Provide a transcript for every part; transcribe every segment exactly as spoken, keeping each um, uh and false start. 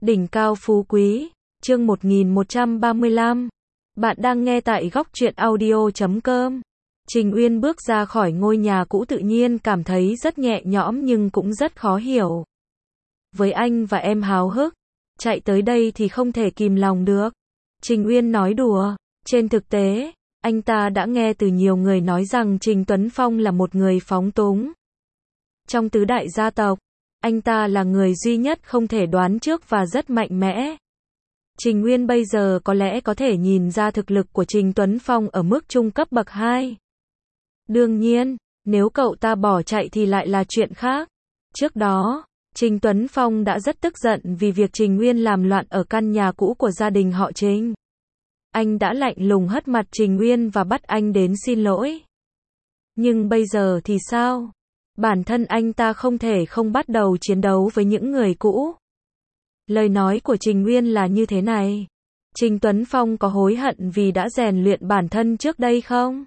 Đỉnh cao phú quý, chương một nghìn một trăm ba mươi lăm. Bạn đang nghe tại góc truyện audio chấm com. Trình Uyên bước ra khỏi ngôi nhà cũ tự nhiên cảm thấy rất nhẹ nhõm nhưng cũng rất khó hiểu. Với anh và em háo hức, chạy tới đây thì không thể kìm lòng được. Trình Uyên nói đùa, trên thực tế, anh ta đã nghe từ nhiều người nói rằng Trình Tuấn Phong là một người phóng túng. Trong tứ đại gia tộc, anh ta là người duy nhất không thể đoán trước và rất mạnh mẽ. Trình Uyên bây giờ có lẽ có thể nhìn ra thực lực của Trình Tuấn Phong ở mức trung cấp bậc hai. Đương nhiên, nếu cậu ta bỏ chạy thì lại là chuyện khác. Trước đó, Trình Tuấn Phong đã rất tức giận vì việc Trình Uyên làm loạn ở căn nhà cũ của gia đình họ Trình. Anh đã lạnh lùng hất mặt Trình Uyên và bắt anh đến xin lỗi. Nhưng bây giờ thì sao? Bản thân anh ta không thể không bắt đầu chiến đấu với những người cũ. Lời nói của Trình Uyên là như thế này. Trình Tuấn Phong có hối hận vì đã rèn luyện bản thân trước đây không?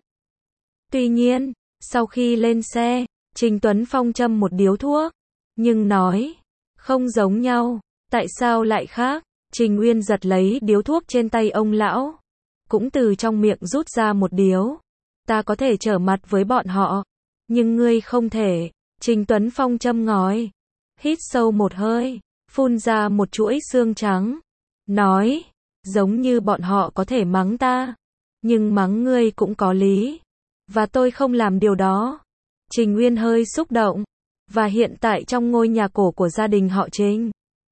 Tuy nhiên, sau khi lên xe, Trình Tuấn Phong châm một điếu thuốc. Nhưng nói, không giống nhau, tại sao lại khác? Trình Uyên giật lấy điếu thuốc trên tay ông lão. Cũng từ trong miệng rút ra một điếu. Ta có thể trở mặt với bọn họ. Nhưng ngươi không thể. Trình Tuấn Phong châm ngòi. Hít sâu một hơi. Phun ra một chuỗi xương trắng. Nói. Giống như bọn họ có thể mắng ta. Nhưng mắng ngươi cũng có lý. Và tôi không làm điều đó. Trình Uyên hơi xúc động. Và hiện tại trong ngôi nhà cổ của gia đình họ Trình.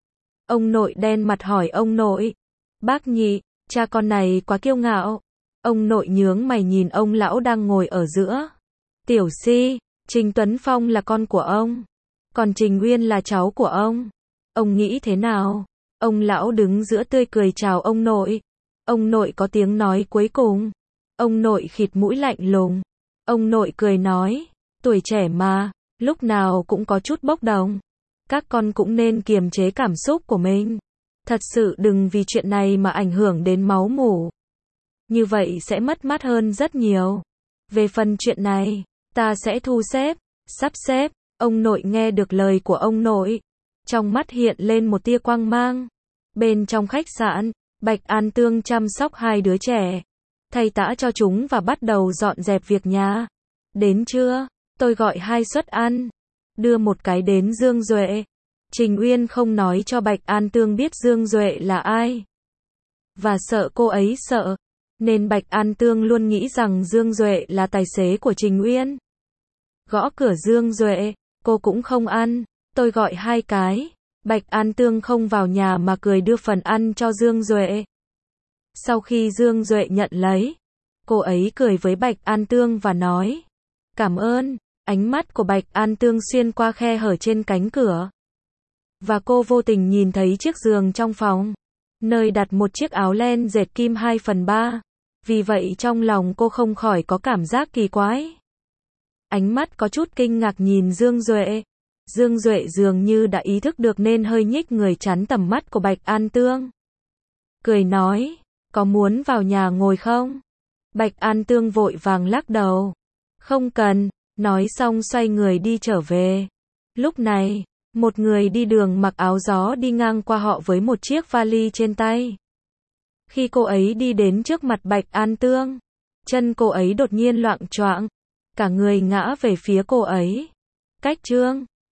Ông nội đen mặt hỏi ông nội. Bác Nhị, cha con này quá kiêu ngạo. Ông nội nhướng mày nhìn ông lão đang ngồi ở giữa. Tiểu Si, Trình Tuấn Phong là con của ông. Còn Trình Uyên là cháu của ông. Ông nghĩ thế nào? Ông lão đứng giữa tươi cười chào ông nội. Ông nội có tiếng nói cuối cùng. Ông nội khịt mũi lạnh lùng. Ông nội cười nói. Tuổi trẻ mà, lúc nào cũng có chút bốc đồng. Các con cũng nên kiềm chế cảm xúc của mình. Thật sự đừng vì chuyện này mà ảnh hưởng đến máu mủ. Như vậy sẽ mất mát hơn rất nhiều. Về phần chuyện này, ta sẽ thu xếp, sắp xếp. Ông nội nghe được lời của ông nội. Trong mắt hiện lên một tia quang mang. Bên trong khách sạn, Bạch An Tương chăm sóc hai đứa trẻ. Thay tã cho chúng và bắt đầu dọn dẹp việc nhà. Đến trưa, tôi gọi hai suất ăn. Đưa một cái đến Dương Duệ. Trình Uyên không nói cho Bạch An Tương biết Dương Duệ là ai. Và sợ cô ấy sợ. Nên Bạch An Tương luôn nghĩ rằng Dương Duệ là tài xế của Trình Uyên. Gõ cửa Dương Duệ, cô cũng không ăn. Tôi gọi hai cái. Bạch An Tương không vào nhà mà cười đưa phần ăn cho Dương Duệ. Sau khi Dương Duệ nhận lấy, cô ấy cười với Bạch An Tương và nói. Cảm ơn. Ánh mắt của Bạch An Tương xuyên qua khe hở trên cánh cửa. Và cô vô tình nhìn thấy chiếc giường trong phòng. Nơi đặt một chiếc áo len dệt kim hai phần ba. Vì vậy trong lòng cô không khỏi có cảm giác kỳ quái. Ánh mắt có chút kinh ngạc nhìn Dương Duệ. Dương Duệ dường như đã ý thức được nên hơi nhích người chắn tầm mắt của Bạch An Tương. Cười nói, có muốn vào nhà ngồi không? Bạch An Tương vội vàng lắc đầu. Không cần, nói xong xoay người đi trở về. Lúc này, một người đi đường mặc áo gió đi ngang qua họ với một chiếc vali trên tay. Khi cô ấy đi đến trước mặt Bạch An Tương, chân cô ấy đột nhiên loạng choạng, cả người ngã về phía cô ấy. Cách Trương,